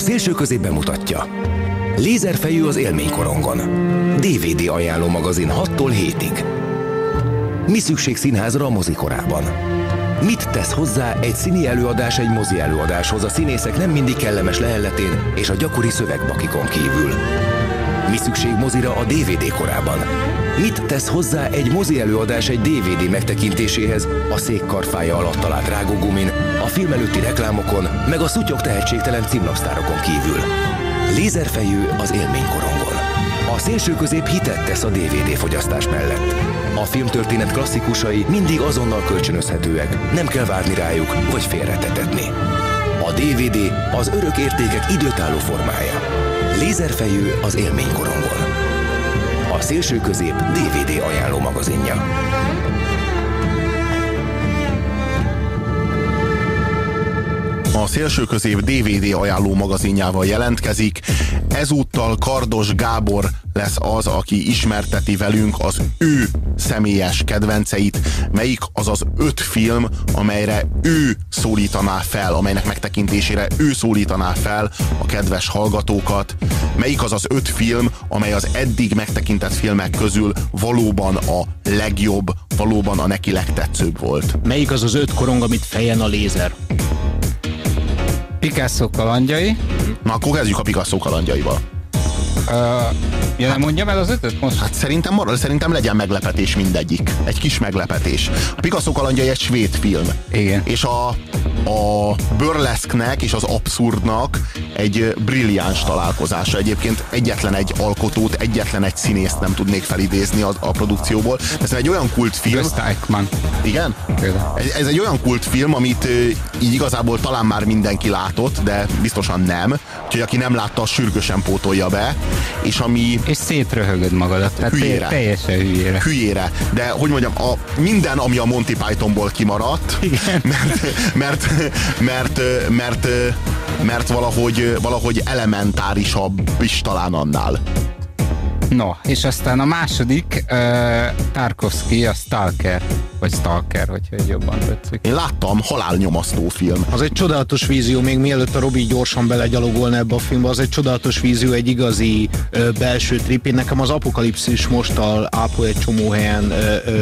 Szélső Közép bemutatja. Lézerfejű az élménykorongon. DVD ajánló magazin 6-tól 7-ig. Mi szükség színházra a mozikorában? Mit tesz hozzá egy színi előadás egy mozi előadáshoz a színészek nem mindig kellemes lehelletén és a gyakori szövegbakikon kívül? Mi szükség mozira a DVD korában? Mit tesz hozzá egy mozi előadás egy DVD megtekintéséhez a szék karfája alatt talált rágógumin, a film előtti reklámokon, meg a szutyok tehetségtelen címlapsztárokon kívül? Lézerfejű az élménykorongon. A Szélső Közép hitet tesz a DVD fogyasztás mellett. A filmtörténet klasszikusai mindig azonnal kölcsönözhetőek, nem kell várni rájuk vagy félretetetni. A DVD az örök értékek időtálló formája. Lézerfejű az élménykorongon. A Szélső Közép DVD ajánló magazinja. A Szélső Közép DVD ajánló magazinjával jelentkezik. Ezúttal Kardos Gábor lesz az, aki ismerteti velünk az ő személyes kedvenceit. Melyik az az 5 film, amelyre ő szólítaná fel, amelynek megtekintésére ő szólítaná fel a kedves hallgatókat. Melyik az az 5 film, amely az eddig megtekintett filmek közül valóban a legjobb, valóban a neki legtetszőbb volt. Melyik az az 5 korong, amit fejen a lézer? Picasso kalandjai. Na, akkor kezdjük a Picasso kalandjaival. Ja, nem mondjam el az 5-öt most? Hát szerintem legyen meglepetés mindegyik. Egy kis meglepetés. A Picasso kalandjai egy svéd film. Igen. És a burleszknek és az abszurdnak egy brilliáns találkozása. Egyébként egyetlen egy alkotót, egyetlen egy színészt nem tudnék felidézni a produkcióból. Ez egy olyan kultfilm. Gösta Ekman. Igen? Ez egy olyan kultfilm, amit így igazából talán már mindenki látott, de biztosan nem. Úgyhogy aki nem látta, sürgősen pótolja be. És szétröhögöd magadat. Tehát hülyére. Teljesen hülyére. Hülyére. De hogy mondjam, minden, ami a Monty Pythonból kimaradt, igen. mert valahogy elementárisabb is talán annál. No, és aztán a második Tarkovsky, a Stalker, vagy Stalker, hogyha jobban tetszik. Én láttam, halálnyomasztó film. Az egy csodálatos vízió, még mielőtt a Robi gyorsan belegyalogolna ebbe a filmbe, az egy csodálatos vízió, egy igazi belső trip. Én nekem az Apokalipszis mostal ápol egy csomó helyen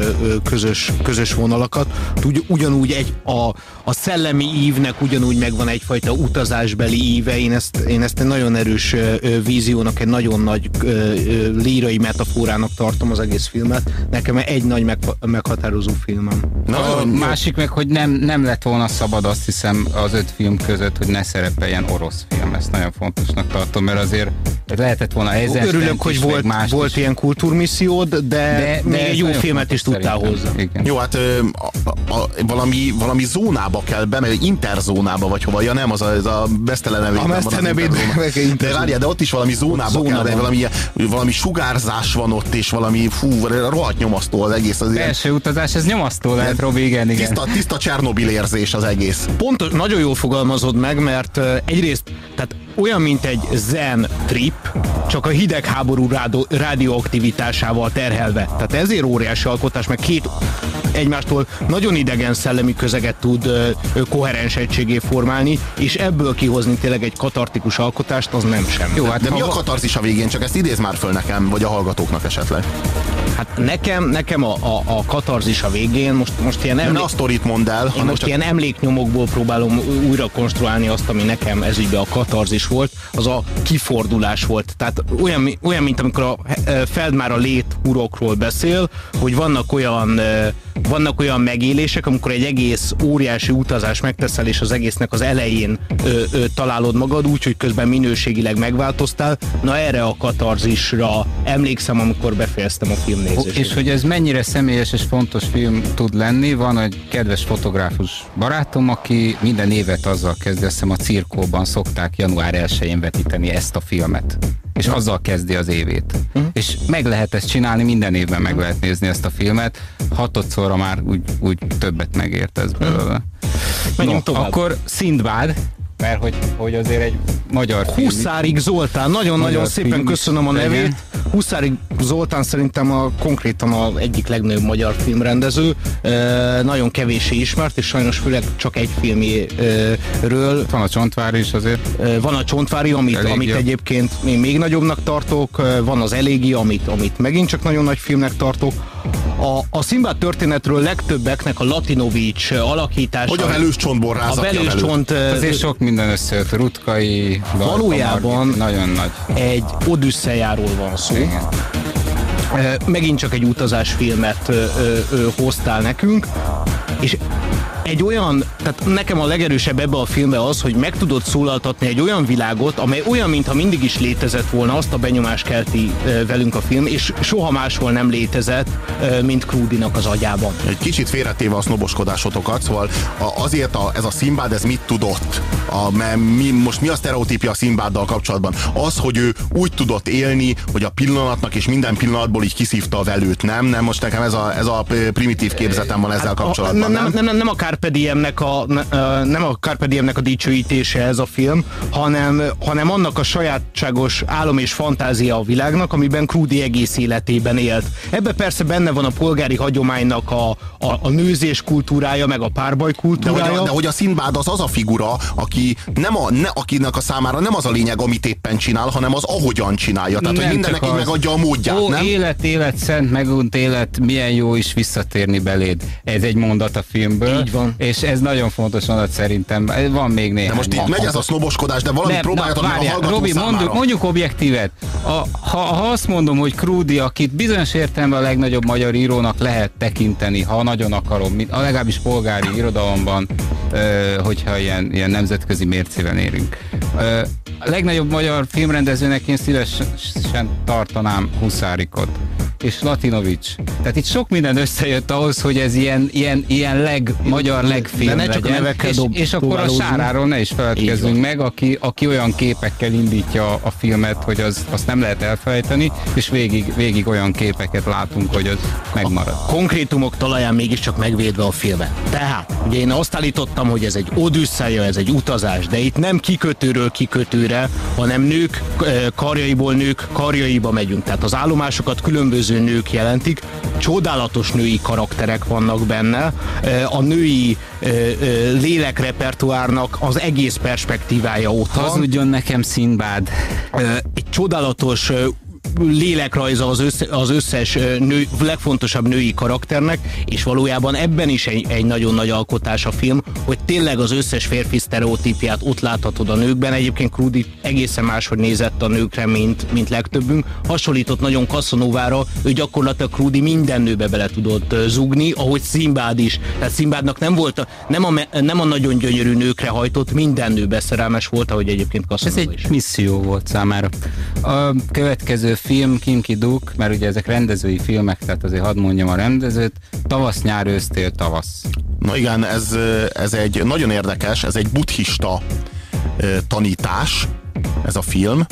közös vonalakat. Ugyanúgy a szellemi ívnek ugyanúgy megvan egyfajta utazásbeli íve. Én ezt egy nagyon erős víziónak, egy nagyon nagy lírai metaforának tartom az egész filmet. Nekem egy nagy meghatározó filmem. A másik meg, hogy nem lett volna szabad, azt hiszem, az 5 film között, hogy ne szerepeljen orosz film. Ezt nagyon fontosnak tartom, mert azért lehetett volna ezen. Örülök, hogy volt ilyen kultúrmissziód, de még egy jó filmet is tudtál hozzá. Igen. Jó, hát valami zónába kell bemenni, interzónába, vagy hova, ja nem, az a Besztelen nevében de várjál, de ott is valami zónába kell, valami sugárzás van ott, és valami rohadt nyomasztó az egész. Az belső utazás, ez nyomasztó lehet, Robi, igen. Tiszta Csernobil érzés az egész. Pontos, nagyon jól fogalmazod meg, mert egyrészt, tehát olyan, mint egy zen trip, csak a hidegháború rádióaktivitásával terhelve. Tehát ezért óriási alkotás, meg két egymástól nagyon idegen szellemi közeget tud koherens egységé formálni, és ebből kihozni tényleg egy katartikus alkotást, az nem semmi. Jó, hát de mi a katarzis a végén? Csak ezt idéz már föl nekem, vagy a hallgatóknak esetleg. Hát nekem a katarzis a végén, most ilyen ne a sztorit mondd el, én most ilyen emléknyomokból próbálom újra konstruálni azt, ami nekem ezügyben a katarzis volt, az a kifordulás volt. Tehát olyan mint amikor a Feldmár a léthurokról beszél, hogy vannak olyan megélések, amikor egy egész óriási utazás megteszel, és az egésznek az elején találod magad úgy, hogy közben minőségileg megváltoztál. Na erre a katarzisra emlékszem, amikor befejeztem a film nézését. És hogy ez mennyire személyes és fontos film tud lenni, van egy kedves fotográfus barátom, aki minden évet azzal kezdi, azt hiszem a Cirkóban szokták január 1-én vetíteni ezt a filmet. És azzal kezdi az évét. És meg lehet ezt csinálni, minden évben meg lehet nézni ezt a filmet. 6-szorra már úgy többet megért ez belőle. Akkor Szindbád, mert hogy azért egy magyar film. Huszárik Zoltán, nagyon-nagyon szépen köszönöm a nevét. Huszári Zoltán szerintem konkrétan az egyik legnagyobb magyar filmrendező, nagyon kevéssé ismert, és sajnos főleg csak egy filmjéről. Van a Csontvári is azért. Van a Csontvári, amit egyébként én még nagyobbnak tartok, van az Elégia, amit megint csak nagyon nagy filmnek tartok. A Szimbád történetről legtöbbeknek a Latinovics alakítása. Hogy a velős csontból rázak. A velős csont. Azért sok minden összejött. Rutkai, valójában nagyon nagy. Egy odüsszejáról van szó. Igen. Megint csak egy utazásfilmet hoztál nekünk, és egy olyan, tehát nekem a legerősebb ebbe a filmbe az, hogy meg tudod szólaltatni egy olyan világot, amely olyan, mintha mindig is létezett volna, azt a benyomást kelti velünk a film, és soha máshol nem létezett, mint Crudy-nak az agyában. Egy kicsit félretéve a sznoboskodásotokat, szóval azért ez a Szimbád, ez mit tudott? Most mi a sztereotípia a Szimbáddal kapcsolatban? Az, hogy ő úgy tudott élni, hogy a pillanatnak és minden pillanatból így kiszívta a velőt, nem? Nem, most nekem ez a primitív képzetem van ezzel kapcsolatban, nem a Carpe Diemnek a dicsőítése ez a film, hanem annak a sajátságos álom és fantázia a világnak, amiben Crudy egész életében élt. Ebben persze benne van a polgári hagyománynak a nőzés kultúrája, meg a párbaj kultúrája. De hogy a Szimbád az a figura, akinek a számára nem az a lényeg, amit éppen csinál, hanem az ahogyan csinálja. Tehát, hogy mindennek így megadja a módját, nem? Élet, szent, megunt élet, milyen jó is visszatérni beléd. Ez egy mondat a filmből. Így van. És ez nagyon fontos mondat szerintem. Van még néhány. De most itt megy ez a sznoboskodás, de valamit próbáljatok meg a hallgató Robi, számára. mondjuk objektívet. Ha azt mondom, hogy Crudy, akit bizonyos értelemben a legnagyobb magyar írónak lehet tekinteni, ha nagyon akarom, legalábbis polgári irodalomban, hogyha ilyen nemzetközi mércével érünk. A legnagyobb magyar filmrendezőnek én szívesen tartanám Huszárikot és Latinovics. Tehát itt sok minden összejött ahhoz, hogy ez ilyen magyar legfilm legyen. És akkor a Sáráról ne is feledkezzünk meg, aki olyan képekkel indítja a filmet, hogy azt nem lehet elfelejteni, és végig olyan képeket látunk, hogy az megmarad. A konkrétumok talaján mégiscsak megvédve a filmet. Tehát, ugye én azt állítottam, hogy ez egy odüsszeja, ez egy utazás, de itt nem kikötőről kikötőre, hanem nők karjaiból nők karjaiba megyünk. Tehát az állomásokat különböző nők jelentik, csodálatos női karakterek vannak benne, a női lélekrepertoárnak az egész perspektívája ott van. Hazudjon nekem Szimbád. Egy csodálatos lélekrajza az összes legfontosabb női karakternek, és valójában ebben is egy nagyon nagy alkotás a film, hogy tényleg az összes férfi sztereotípiát ott láthatod a nőkben. Egyébként Crudy egészen máshogy nézett a nőkre, mint legtöbbünk. Hasonlított nagyon Casanovára, ő gyakorlatilag Crudy minden nőbe bele tudott zugni, ahogy Szimbád is. Tehát Szimbádnak nem a nagyon gyönyörű nőkre hajtott, minden nőbe szerelmes volt, ahogy egyébként Casanova is. Ez egy misszió volt számára. A következő film Kim Ki-duk, mert ugye ezek rendezői filmek, tehát azért hadd mondjam a rendezőt, Tavasz, nyár, ősztél, tavasz. Na igen, ez egy nagyon érdekes, ez egy buddhista tanítás, ez a film.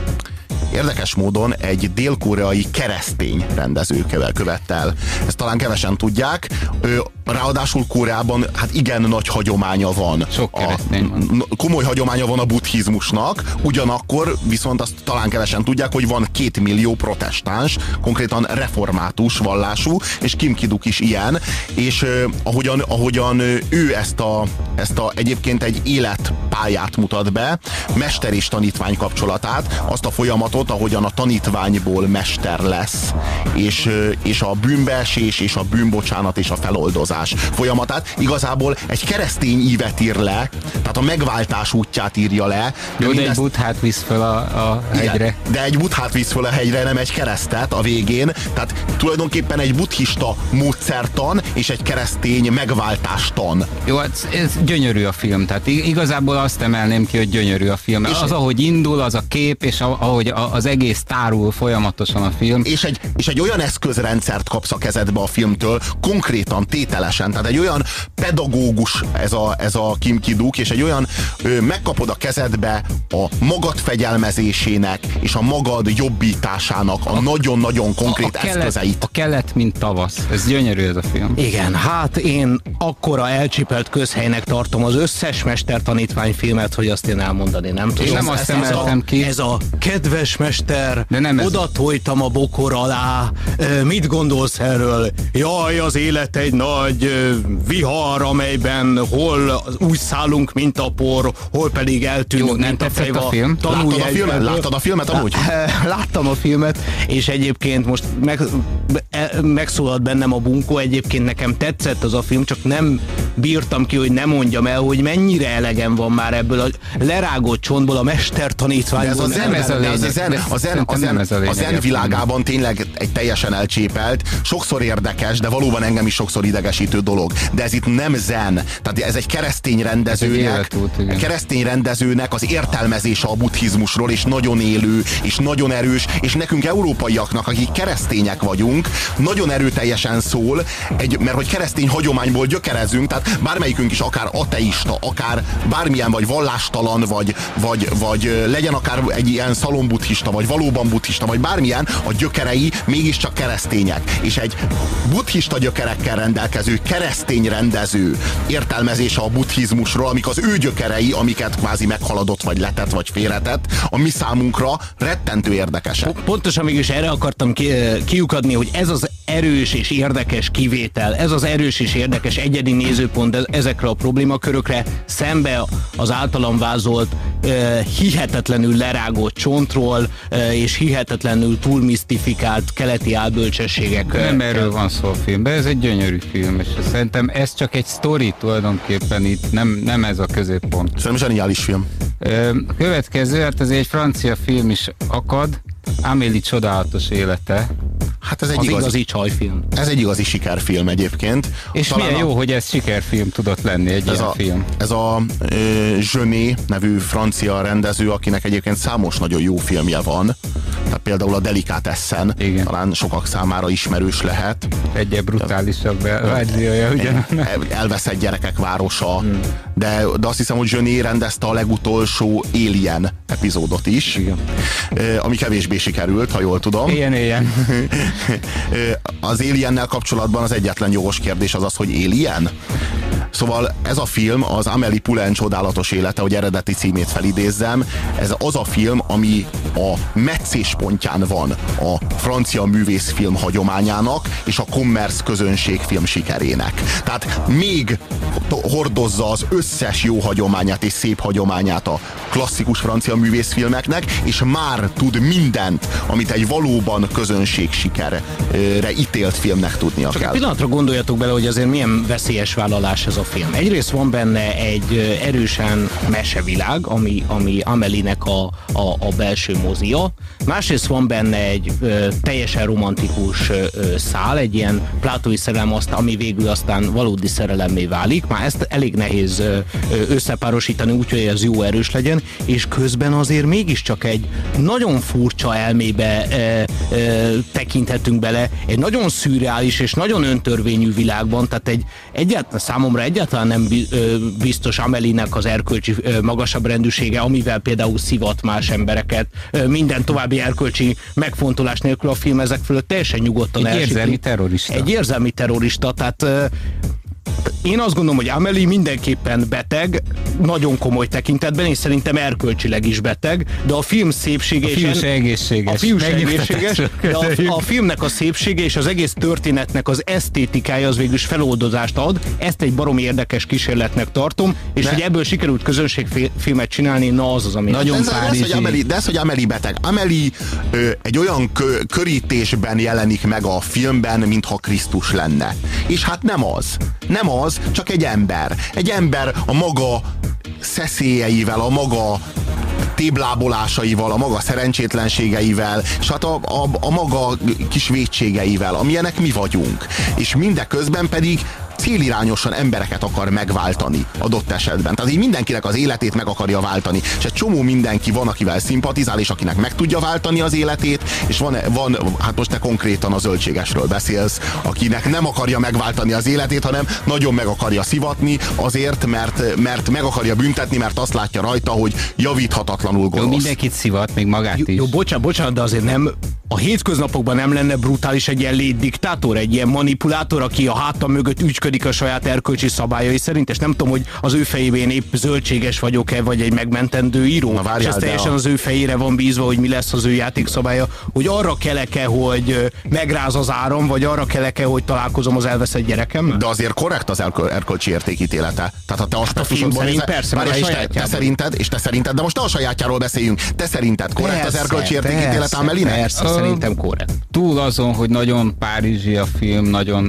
Érdekes módon egy dél-koreai keresztény rendezővel követte el. Ezt talán kevesen tudják. Ráadásul Koreában hát igen nagy hagyománya van. Sok keresztény van. Komoly hagyománya van a buddhizmusnak, ugyanakkor viszont azt talán kevesen tudják, hogy van 2 millió protestáns, konkrétan református vallású, és Kim Ki-duk is ilyen, és ahogyan ő ezt a egyébként egy életpályát mutat be, mester és tanítvány kapcsolatát, azt a folyamatot, ahogyan a tanítványból mester lesz, és a bűnbeesés, és a bűnbocsánat, és a feloldozás folyamatát igazából egy keresztény ívet ír le, tehát a megváltás útját írja le. Jó, de egy buddhát visz fel a hegyre. Igen, de egy buddhát visz fel a hegyre, nem egy keresztet a végén, tehát tulajdonképpen egy buddhista módszertan és egy keresztény megváltástan. Jó, ez gyönyörű a film, tehát igazából azt emelném ki, hogy gyönyörű a film. Az, ahogy indul, az a kép, és ahogy az egész tárul folyamatosan a film. És egy olyan eszközrendszert kapsz a kezedbe a filmtől, konkrétan tételek kivételesen. Tehát egy olyan pedagógus ez a Kim Ki-duk, és egy olyan megkapod a kezedbe a magad fegyelmezésének és a magad jobbításának a nagyon-nagyon konkrét eszközeit. A kelet, mint tavasz. Ez gyönyörű ez a film. Igen, hát én akkora elcsipelt közhelynek tartom az összes mestertanítvány filmet, hogy azt én elmondani nem tudom. Én nem azt emeltem ki. Ez a kedves mester, oda tojtam a bokor alá, mit gondolsz erről? Jaj, az élet egy nagy vihar, amelyben hol úgy szállunk, mint a por, hol pedig eltűnünk, jó, mint a fejva. A film? Láttad a filmet amúgy? Láttam a filmet, és egyébként most megszólalt bennem a bunkó, egyébként nekem tetszett az a film, csak nem bírtam ki, hogy ne mondjam el, hogy mennyire elegem van már ebből a lerágott csontból, a mestertanítványból. A zen világában tényleg egy teljesen elcsépelt, sokszor érdekes, de valóban engem is sokszor idegesítő dolog. De ez itt nem zen. Tehát ez egy keresztény rendezőnek az értelmezése a buddhizmusról, és nagyon élő, és nagyon erős, és nekünk európaiaknak, akik keresztények vagyunk, nagyon erőteljesen szól, mert hogy keresztény hagyományból gyökerezünk, tehát bármelyikünk is akár ateista, akár bármilyen, vagy vallástalan, vagy legyen akár egy ilyen szalombuddhista, vagy valóban buddhista, vagy bármilyen, a gyökerei mégiscsak keresztények. És egy buddhista gyökerekkel rendelkező keresztény rendező értelmezése a buddhizmusról, amik az ő gyökerei, amiket kvázi meghaladott, vagy letett, vagy félretett, a mi számunkra rettentő érdekesek. Pontosan mégis erre akartam kiukadni, hogy ez az erős és érdekes kivétel, ez az erős és érdekes egyedi nézőpont ezekre a problémakörökre szembe az általam vázolt hihetetlenül lerágott csontról és hihetetlenül túlmisztifikált keleti álbölcsességek. Nem erről van szó a filmben, ez egy gyönyörű film, és szerintem ez csak egy sztori tulajdonképpen itt, nem ez a középpont. Szerintem zseniális film. Következő, hát ez egy francia film is akad, Amélie csodálatos élete. Hát ez egy igazi csajfilm. Ez egy igazi sikerfilm egyébként. És talán milyen jó, hogy ez sikerfilm tudott lenni, egy ilyen film. Ez a Jeunet nevű francia rendező, akinek egyébként számos nagyon jó filmje van. Tehát például a Delicatessen, talán sokak számára ismerős lehet. Egy brutálisabb verziója, ugyan? Elveszett gyerekek városa. De azt hiszem, hogy Jeunet rendezte a legutolsó Alien epizódot is. Igen. Ami kevésbé sikerült, ha jól tudom. Ilyen. Az Aliennel kapcsolatban az egyetlen jogos kérdés az, hogy Alien? Szóval ez a film, az Amélie Poulain csodálatos élete, hogy eredeti címét felidézzem, ez az a film, ami a meccéspontján van a francia művészfilm hagyományának és a commerce közönségfilm sikerének. Tehát még hordozza az összes jó hagyományát és szép hagyományát a klasszikus francia művészfilmeknek, és már tud mindent, amit egy valóban közönség sikerre ítélt filmnek tudnia csak kell. Egy pillanatra gondoljatok bele, hogy azért milyen veszélyes vállalás ez a film. Egyrészt van benne egy erősen mesevilág, ami Amélie-nek a belső mozia. Másrészt van benne egy teljesen romantikus szál, egy ilyen plátói szerelem, ami végül aztán valódi szerelemmé válik. Már ezt elég nehéz összepárosítani, úgyhogy ez jó erős legyen, és közben azért mégiscsak egy nagyon furcsa elmébe tekinthetünk bele, egy nagyon szürreális és nagyon öntörvényű világban, tehát számomra egyáltalán nem biztos Amélie-nek az erkölcsi magasabb rendűsége, amivel például szivat más embereket, minden további erkölcsi megfontolás nélkül a film ezek fölött teljesen nyugodtan egy érzelmi terrorista. Egy érzelmi terrorista, tehát én azt gondolom, hogy Amélie mindenképpen beteg, nagyon komoly tekintetben, és szerintem erkölcsileg is beteg, de a film szépsége... A fiú se egészséges. A fiú se egészséges, de a filmnek a szépsége és az egész történetnek az esztétikája az végül is feloldozást ad. Ezt egy baromi érdekes kísérletnek tartom, és hogy ebből sikerült közönségfilmet csinálni, na az, ami nagyon párizsi. De ez, hogy Amélie beteg. Amélie egy olyan körítésben jelenik meg a filmben, mintha Krisztus lenne. És hát nem az. Nem az, csak egy ember. Egy ember a maga szeszélyeivel, a maga téblábolásaival, a maga szerencsétlenségeivel, és hát a maga kis vétségeivel, amilyenek mi vagyunk. És mindeközben pedig célirányosan embereket akar megváltani adott esetben. Tehát így mindenkinek az életét meg akarja váltani. És egy csomó mindenki van, akivel szimpatizál, és akinek meg tudja váltani az életét, és van hát most te konkrétan a zöldségesről beszélsz, akinek nem akarja megváltani az életét, hanem nagyon meg akarja szivatni azért, mert meg akarja büntetni, mert azt látja rajta, hogy javíthatatlanul gonosz. Jó, mindenkit szivat, még magát is. Jó, bocsánat, de azért nem a hétköznapokban nem lenne brutális egy ilyen létdiktátor, egy ilyen manipulátor, aki a hátam mögött ügyködik a saját erkölcsi szabályai szerint, és nem tudom, hogy az ő fejében én épp zöldséges vagyok-e, vagy egy megmentendő író. És ez teljesen az ő fejére van bízva, hogy mi lesz az ő játékszabálya, hogy arra kelek-e, hogy megráz az áram, vagy arra kelek-e, hogy találkozom az elveszett gyerekemmel? De azért korrekt az erkölcsi értékítélete. Tehát ha te aspektusodból nézed, persze, te szerinted, de most ne a sajátjáról beszéljünk. Te szerinted korrekt az erkölcsi értékítélete, Amelinek? Persze, szerintem korrekt. Túl azon, hogy nagyon párizsi a film, nagyon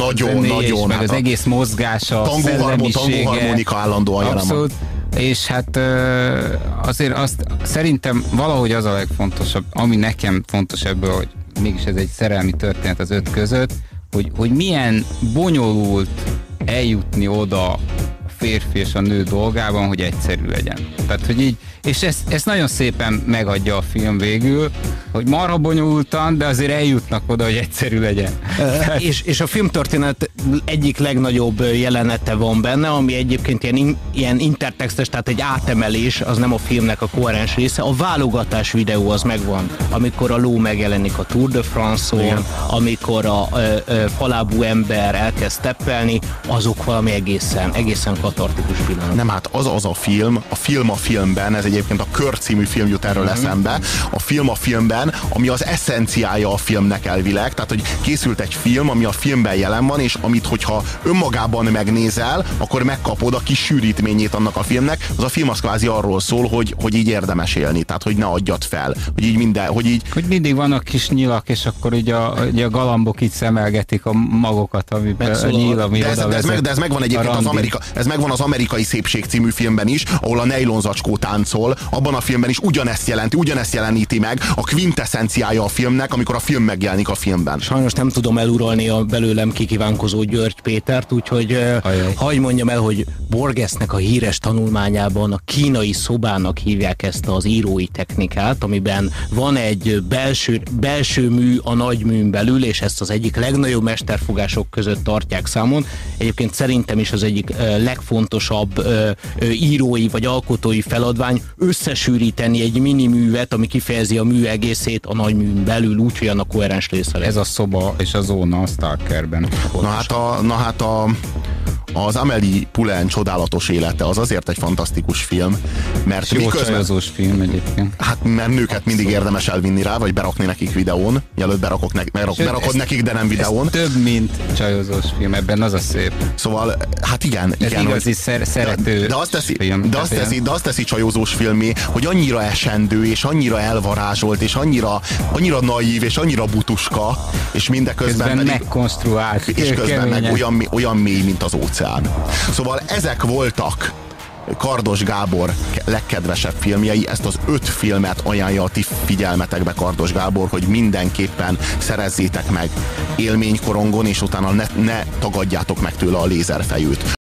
meg hát az egész mozgása, tangóharmonika állandóan jelen van. És hát azért azt szerintem valahogy az a legfontosabb, ami nekem fontos ebből, hogy mégis ez egy szerelmi történet az 5 között, hogy milyen bonyolult eljutni oda a férfi és a nő dolgában, hogy egyszerű legyen. Tehát, hogy így, és ezt nagyon szépen megadja a film végül, hogy marha bonyolultan, de azért eljutnak oda, hogy egyszerű legyen. És a filmtörténet egyik legnagyobb jelenete van benne, ami egyébként ilyen intertextes, tehát egy átemelés, az nem a filmnek a koherens része. A válogatás videó az megvan, amikor a ló megjelenik a Tour de France-on, amikor a falábú ember elkezd steppelni, azok valami egészen katartikus pillanat. Nem, hát az a film a filmben, ez egyébként a Kör című film jut erről eszembe, a filmben, ami az eszenciája a filmnek elvileg, tehát hogy készült egy film, ami a filmben jelen van, és amit hogyha önmagában megnézel, akkor megkapod a kis sűrítményét annak a filmnek. Az a film az kvázi arról szól, hogy így érdemes élni, tehát hogy ne adjad fel, hogy így minden, hogy mindig vannak kis nyilak, és akkor így a galambok így szemelgetik a magokat, amiben a nyíl, ami oda vezet. De ez megvan egyébként ez megvan az Amerikai Szépség című filmben is, ahol a nejlonzacskó táncol, abban a filmben is ugyanezt jeleníti meg a quintessenciája a filmnek, amikor a film megjelenik a filmben. Sajnos nem tudom eluralni a belőlem kikívánkozó György Pétert, úgyhogy hagyj mondjam el, hogy Borgesnek a híres tanulmányában a kínai szobának hívják ezt az írói technikát, amiben van egy belső mű a nagy műn belül, és ezt az egyik legnagyobb mesterfogások között tartják számon. Egyébként szerintem is az egyik legfontosabb írói vagy alkotói feladvány összesűríteni egy mini művet, ami kifejezi a mű egészét a nagy műn belül, úgyhogy annak koherens része. Ez a szoba és a zóna a Stalkerben. Az Amélie Poulain csodálatos élete az azért egy fantasztikus film, mert jó csajozós film egyébként. Hát mert nőket mindig érdemes elvinni rá, vagy berakni nekik videón, mielőtt berakod nekik, de nem videón. Ez több, mint csajozós film, ebben az a szép. Szóval, hát igen. Ez igazi szerető film. De azt teszi csajozós filmé, hogy annyira esendő, és annyira elvarázsolt, és annyira naív, és annyira butuska, és mindeközben pedig megkonstruált. És közben meg olyan mély, mint az óceán. Szóval ezek voltak Kardos Gábor legkedvesebb filmjei. Ezt az 5 filmet ajánlja a ti figyelmetekbe Kardos Gábor, hogy mindenképpen szerezzétek meg élménykorongon, és utána ne tagadjátok meg tőle a lézerfejűt.